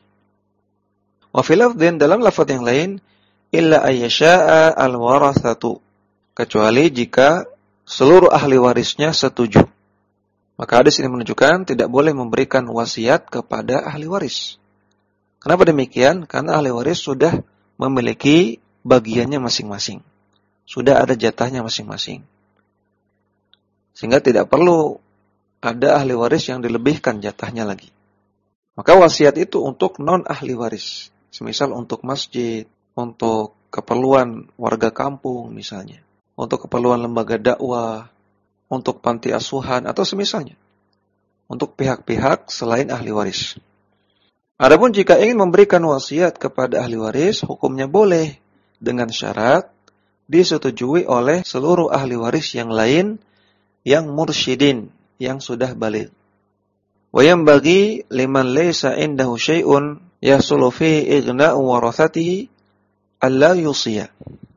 Speaker 1: Wa fil lafdhin, dalam lafaz yang lain, illa ayyasha'a al-warathatu, kecuali jika seluruh ahli warisnya setuju. Maka hadis ini menunjukkan tidak boleh memberikan wasiat kepada ahli waris. Kenapa demikian? Karena ahli waris sudah memiliki bagiannya masing-masing. Sudah ada jatahnya masing-masing. Sehingga tidak perlu ada ahli waris yang dilebihkan jatahnya lagi. Maka wasiat itu untuk non ahli waris. Semisal untuk masjid, untuk keperluan warga kampung misalnya, untuk keperluan lembaga dakwah, untuk panti asuhan, atau semisalnya, untuk pihak-pihak selain ahli waris. Adapun jika ingin memberikan wasiat kepada ahli waris, hukumnya boleh dengan syarat disetujui oleh seluruh ahli waris yang lain yang mursyidin, yang sudah baligh. Wa yanbaghi liman laysa indahu syai'un yahsulu fihi ighna'u warathatihi alla yusiya.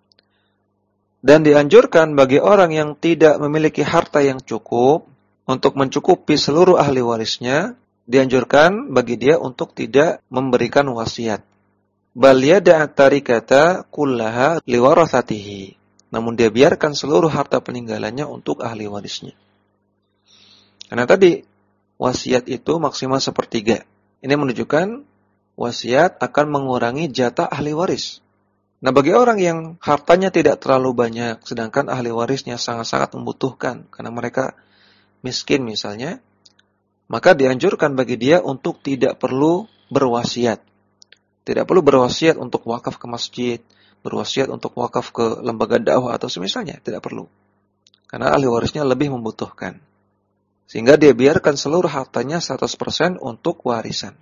Speaker 1: Dan dianjurkan bagi orang yang tidak memiliki harta yang cukup untuk mencukupi seluruh ahli warisnya, dianjurkan bagi dia untuk tidak memberikan wasiat. Bal yada'a tarikata kullaha liwarathatihi. Namun dia biarkan seluruh harta peninggalannya untuk ahli warisnya. Karena tadi wasiat itu maksimal 1/3. Ini menunjukkan wasiat akan mengurangi jatah ahli waris. Nah, bagi orang yang hartanya tidak terlalu banyak, sedangkan ahli warisnya sangat-sangat membutuhkan karena mereka miskin misalnya, maka dianjurkan bagi dia untuk tidak perlu berwasiat. Tidak perlu berwasiat untuk wakaf ke masjid, berwasiat untuk wakaf ke lembaga dakwah atau semisalnya, tidak perlu. Karena ahli warisnya lebih membutuhkan. Sehingga dia biarkan seluruh hartanya 100% untuk warisan.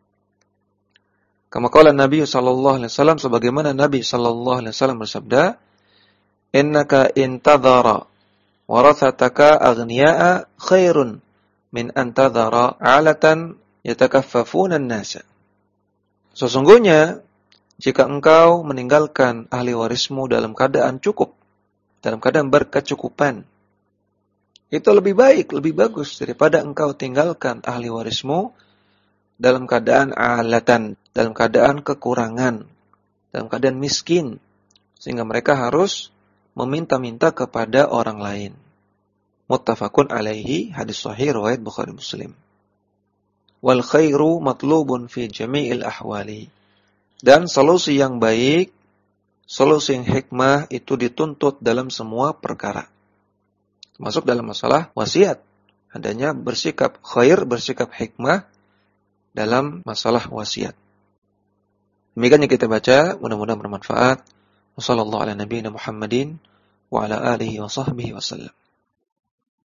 Speaker 1: Kama qala Nabi sallallahu alaihi wasallam, sebagaimana Nabi sallallahu alaihi wasallam bersabda, "Innaka intadhara warathataka aghniya'a khairun min antadhara 'alatan yatakaffafuna an-nasa." Sesungguhnya jika engkau meninggalkan ahli warismu dalam keadaan cukup, dalam keadaan berkecukupan, itu lebih baik, lebih bagus daripada engkau tinggalkan ahli warismu dalam keadaan alatan, dalam keadaan kekurangan, dalam keadaan miskin, sehingga mereka harus meminta-minta kepada orang lain. Muttafaqun alaihi, hadis sahih riwayat Bukhari Muslim. Wal khairu matlubun fi jami'il ahwali. Dan solusi yang baik, solusi yang hikmah itu dituntut dalam semua perkara. Masuk dalam masalah wasiat. Adanya bersikap khair, bersikap hikmah dalam masalah wasiat. Demikian yang kita baca, mudah-mudahan bermanfaat. Wassallallahu ala nabiyina Muhammadin wa ala alihi wa sahbihi wasallam.